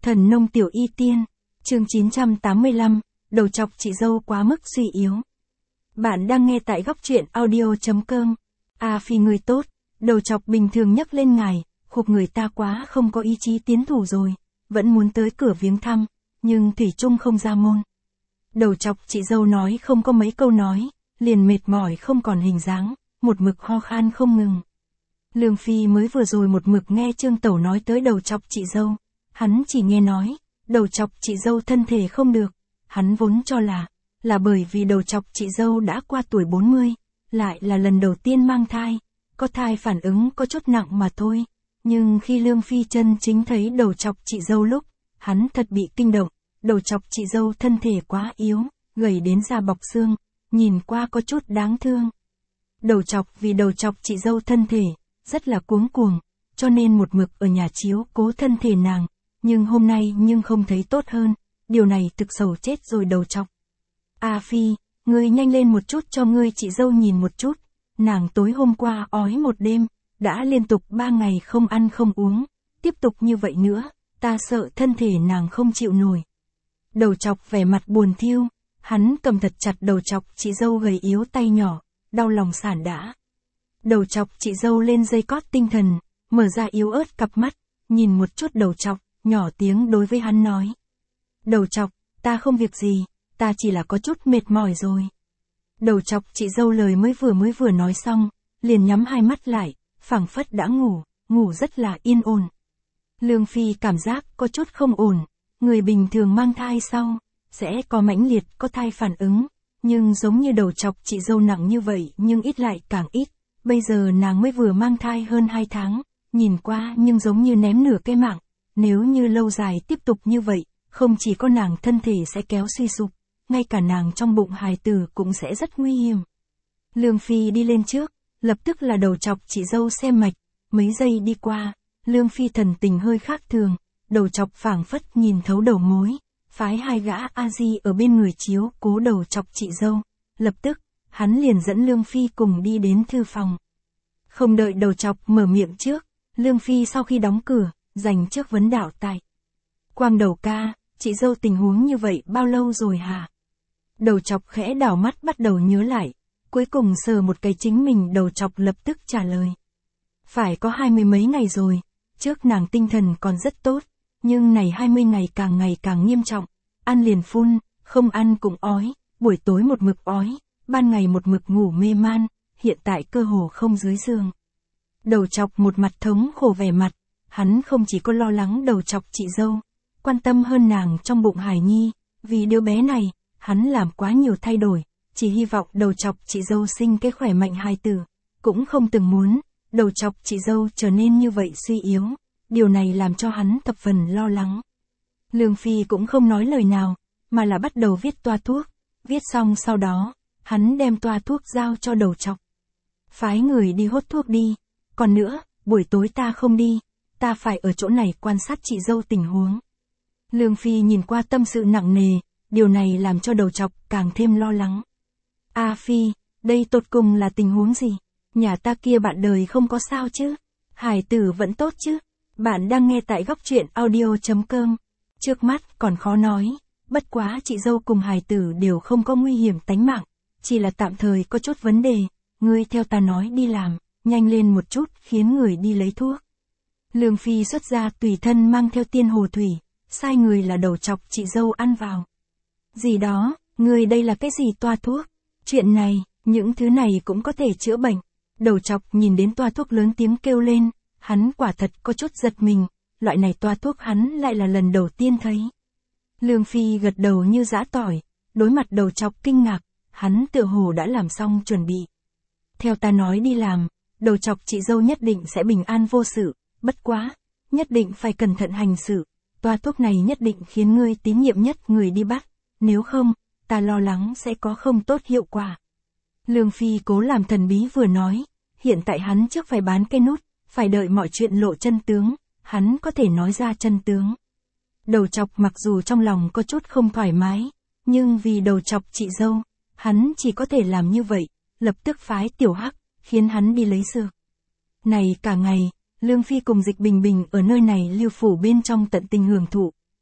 Thần nông tiểu y tiên, chương 985, đầu chọc chị dâu quá mức suy yếu. Bạn đang nghe tại góc truyện audio.com. Phi người tốt, đầu chọc bình thường nhắc lên ngài, khục người ta quá không có ý chí tiến thủ rồi, vẫn muốn tới cửa viếng thăm, nhưng thủy chung không ra môn. Đầu chọc chị dâu nói không có mấy câu nói, liền mệt mỏi không còn hình dáng, một mực ho khan không ngừng. Lương Phi mới vừa rồi một mực nghe Trương Tẩu nói tới đầu chọc chị dâu, hắn chỉ nghe nói, đầu chọc chị dâu thân thể không được, hắn vốn cho là bởi vì đầu chọc chị dâu đã qua tuổi 40, lại là lần đầu tiên mang thai, có thai phản ứng có chút nặng mà thôi, nhưng khi Lương Phi chân chính thấy đầu chọc chị dâu lúc, hắn thật bị kinh động, đầu chọc chị dâu thân thể quá yếu, gầy đến da bọc xương, nhìn qua có chút đáng thương. Đầu chọc vì đầu chọc chị dâu thân thể, rất là cuống cuồng, cho nên một mực ở nhà chiếu cố thân thể nàng, nhưng hôm nay nhưng không thấy tốt hơn, điều này thực sầu chết rồi đầu chọc. Phi, ngươi nhanh lên một chút cho ngươi chị dâu nhìn một chút, nàng tối hôm qua ói một đêm, đã liên tục 3 ngày không ăn không uống, tiếp tục như vậy nữa, ta sợ thân thể nàng không chịu nổi. Đầu chọc vẻ mặt buồn thiu, hắn cầm thật chặt đầu chọc chị dâu gầy yếu tay nhỏ, đau lòng sản đã. Đầu chọc chị dâu lên dây cót tinh thần, mở ra yếu ớt cặp mắt, nhìn một chút đầu chọc, nhỏ tiếng đối với hắn nói. Đầu chọc, ta không việc gì, ta chỉ là có chút mệt mỏi rồi. Đầu chọc chị dâu lời mới vừa nói xong, liền nhắm hai mắt lại, phảng phất đã ngủ rất là yên ổn. Lương Phi cảm giác có chút không ổn, người bình thường mang thai sau, sẽ có mãnh liệt có thai phản ứng, nhưng giống như đầu chọc chị dâu nặng như vậy nhưng ít lại càng ít, bây giờ nàng mới vừa mang thai hơn 2 tháng, nhìn qua nhưng giống như ném nửa cái mạng, nếu như lâu dài tiếp tục như vậy, không chỉ có nàng thân thể sẽ kéo suy sụp, ngay cả nàng trong bụng hài tử cũng sẽ rất nguy hiểm. Lương Phi đi lên trước, lập tức là đầu chọc chị dâu xem mạch, mấy giây đi qua, Lương Phi thần tình hơi khác thường, đầu chọc phảng phất nhìn thấu đầu mối, phái 2 gã A-di ở bên người chiếu cố đầu chọc chị dâu, lập tức, hắn liền dẫn Lương Phi cùng đi đến thư phòng. Không đợi đầu chọc mở miệng trước, Lương Phi sau khi đóng cửa, dành trước vấn đạo tại. Quang đầu ca, chị dâu tình huống như vậy bao lâu rồi hả? Đầu chọc khẽ đảo mắt bắt đầu nhớ lại, cuối cùng sờ một cái chính mình đầu chọc lập tức trả lời. Phải có 20 mấy ngày rồi, trước nàng tinh thần còn rất tốt, nhưng này 20 ngày càng nghiêm trọng, ăn liền phun, không ăn cũng ói, buổi tối một mực ói, ban ngày một mực ngủ mê man, hiện tại cơ hồ không dưới giường. Đầu chọc một mặt thống khổ vẻ mặt, hắn không chỉ có lo lắng đầu chọc chị dâu, quan tâm hơn nàng trong bụng hài nhi, vì đứa bé này, hắn làm quá nhiều thay đổi, chỉ hy vọng đầu chọc chị dâu sinh cái khỏe mạnh hài tử, cũng không từng muốn, đầu chọc chị dâu trở nên như vậy suy yếu, điều này làm cho hắn thập phần lo lắng. Lương Phi cũng không nói lời nào, mà là bắt đầu viết toa thuốc, viết xong sau đó, hắn đem toa thuốc giao cho đầu chọc. Phái người đi hốt thuốc đi, còn nữa, buổi tối ta không đi, ta phải ở chỗ này quan sát chị dâu tình huống. Lương Phi nhìn qua tâm sự nặng nề, điều này làm cho đầu chọc càng thêm lo lắng. Phi, đây tột cùng là tình huống gì? Nhà ta kia bạn đời không có sao chứ? Hải tử vẫn tốt chứ? Bạn đang nghe tại góc truyện audio.com. Trước mắt còn khó nói, bất quá chị dâu cùng hài tử đều không có nguy hiểm tánh mạng, chỉ là tạm thời có chút vấn đề, ngươi theo ta nói đi làm, nhanh lên một chút khiến người đi lấy thuốc. Lương Phi xuất ra tùy thân mang theo tiên hồ thủy, sai người là đầu chọc chị dâu ăn vào. Gì đó, ngươi đây là cái gì toa thuốc? Chuyện này, những thứ này cũng có thể chữa bệnh. Đầu chọc nhìn đến toa thuốc lớn tiếng kêu lên, hắn quả thật có chút giật mình, loại này toa thuốc hắn lại là lần đầu tiên thấy. Lương Phi gật đầu như giã tỏi, đối mặt đầu chọc kinh ngạc, hắn tựa hồ đã làm xong chuẩn bị. Theo ta nói đi làm, đầu chọc chị dâu nhất định sẽ bình an vô sự, bất quá, nhất định phải cẩn thận hành sự, toa thuốc này nhất định khiến ngươi tín nhiệm nhất người đi bắt, nếu không, ta lo lắng sẽ có không tốt hiệu quả. Lương Phi cố làm thần bí vừa nói, hiện tại hắn trước phải bán cây nút, phải đợi mọi chuyện lộ chân tướng, hắn có thể nói ra chân tướng. Đầu chọc mặc dù trong lòng có chút không thoải mái, nhưng vì đầu chọc chị dâu, hắn chỉ có thể làm như vậy, lập tức phái Tiểu Hắc, khiến hắn đi lấy dược. Này cả ngày, Lương Phi cùng Dịch Bình Bình ở nơi này lưu phủ bên trong tận tình hưởng thụ,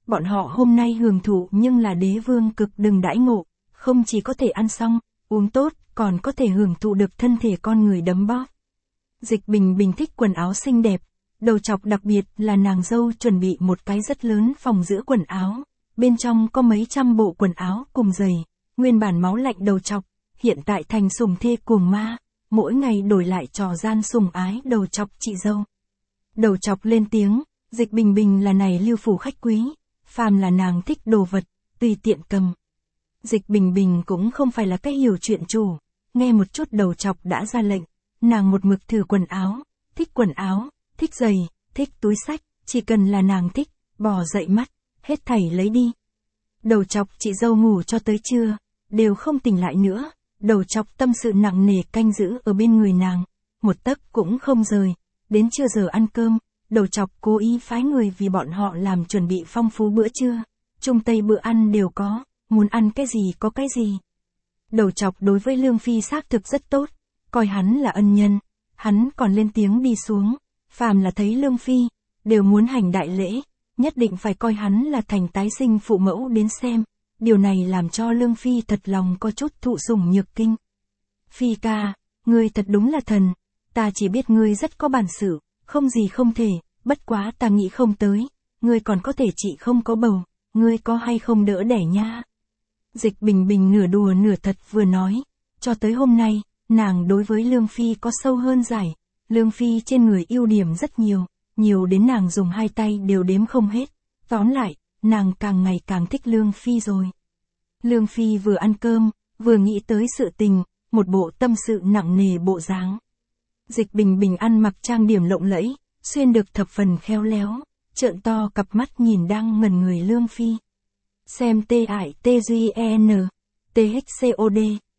bọn họ hôm nay hưởng thụ nhưng là đế vương cực đừng đãi ngộ, không chỉ có thể ăn xong, uống tốt, còn có thể hưởng thụ được thân thể con người đấm bóp. Dịch Bình Bình thích quần áo xinh đẹp, đầu chọc đặc biệt là nàng dâu chuẩn bị một cái rất lớn phòng giữ quần áo, bên trong có mấy trăm bộ quần áo cùng giày, nguyên bản máu lạnh đầu chọc, hiện tại thành sùng thê cuồng ma, mỗi ngày đổi lại trò gian sùng ái đầu chọc chị dâu. Đầu chọc lên tiếng, Dịch Bình Bình là này lưu phủ khách quý, phàm là nàng thích đồ vật, tùy tiện cầm. Dịch Bình Bình cũng không phải là cái hiểu chuyện chủ, nghe một chút đầu chọc đã ra lệnh, nàng một mực thử quần áo, thích giày, thích túi xách, chỉ cần là nàng thích, bỏ dậy mắt, hết thảy lấy đi. Đầu chọc chị dâu ngủ cho tới trưa, đều không tỉnh lại nữa, đầu chọc tâm sự nặng nề canh giữ ở bên người nàng, một tấc cũng không rời, đến trưa giờ ăn cơm, đầu chọc cố ý phái người vì bọn họ làm chuẩn bị phong phú bữa trưa, trung tây bữa ăn đều có, muốn ăn cái gì có cái gì. Đầu chọc đối với Lương Phi xác thực rất tốt, coi hắn là ân nhân, hắn còn lên tiếng đi xuống, phàm là thấy Lương Phi, đều muốn hành đại lễ, nhất định phải coi hắn là thành tái sinh phụ mẫu đến xem, điều này làm cho Lương Phi thật lòng có chút thụ sủng nhược kinh. Phi ca, ngươi thật đúng là thần, ta chỉ biết ngươi rất có bản sự, không gì không thể, bất quá ta nghĩ không tới, ngươi còn có thể chị không có bầu, ngươi có hay không đỡ đẻ nha. Dịch Bình Bình nửa đùa nửa thật vừa nói, cho tới hôm nay, nàng đối với Lương Phi có sâu hơn giải, Lương Phi trên người ưu điểm rất nhiều, nhiều đến nàng dùng hai tay đều đếm không hết, tóm lại, nàng càng ngày càng thích Lương Phi rồi. Lương Phi vừa ăn cơm, vừa nghĩ tới sự tình, một bộ tâm sự nặng nề bộ dáng. Dịch Bình Bình ăn mặc trang điểm lộng lẫy, xuyên được thập phần khéo léo, trợn to cặp mắt nhìn đang ngẩn người Lương Phi. Xem TITGEN, THCOD,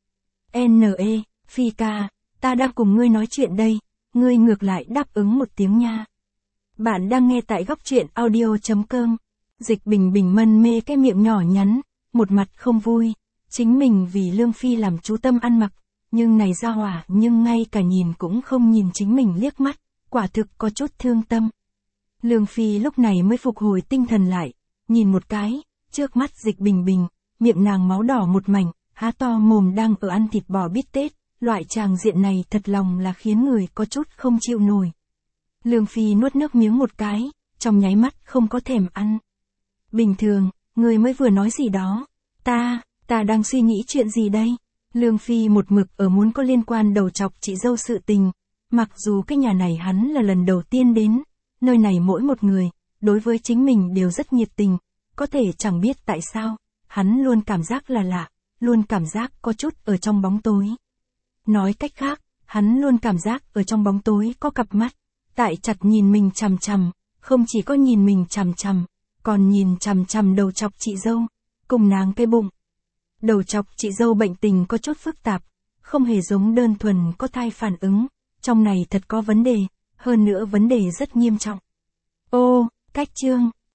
NE, Phi ca, ta đang cùng ngươi nói chuyện đây, ngươi ngược lại đáp ứng một tiếng nha. Bạn đang nghe tại góc truyện audio.com. Dịch Bình Bình mân mê cái miệng nhỏ nhắn, một mặt không vui, chính mình vì Lương Phi làm chú tâm ăn mặc, nhưng này ra hỏa nhưng ngay cả nhìn cũng không nhìn chính mình liếc mắt, quả thực có chút thương tâm. Lương Phi lúc này mới phục hồi tinh thần lại, nhìn một cái, trước mắt Dịch Bình Bình, miệng nàng máu đỏ một mảnh, há to mồm đang ở ăn thịt bò bít tết, loại tràng diện này thật lòng là khiến người có chút không chịu nổi. Lương Phi nuốt nước miếng một cái, trong nháy mắt không có thèm ăn. Bình thường, người mới vừa nói gì đó, ta đang suy nghĩ chuyện gì đây? Lương Phi một mực ở muốn có liên quan đầu chọc chị dâu sự tình, mặc dù cái nhà này hắn là lần đầu tiên đến, nơi này mỗi một người, đối với chính mình đều rất nhiệt tình, có thể chẳng biết tại sao, hắn luôn cảm giác là lạ, luôn cảm giác có chút ở trong bóng tối. Nói cách khác, hắn luôn cảm giác ở trong bóng tối có cặp mắt, tại chặt nhìn mình chằm chằm, không chỉ có nhìn mình chằm chằm, còn nhìn chằm chằm đầu chọc chị dâu, cùng nàng cái bụng. Đầu chọc chị dâu bệnh tình có chút phức tạp, không hề giống đơn thuần có thai phản ứng, trong này thật có vấn đề, hơn nữa vấn đề rất nghiêm trọng. Ô, cách chương.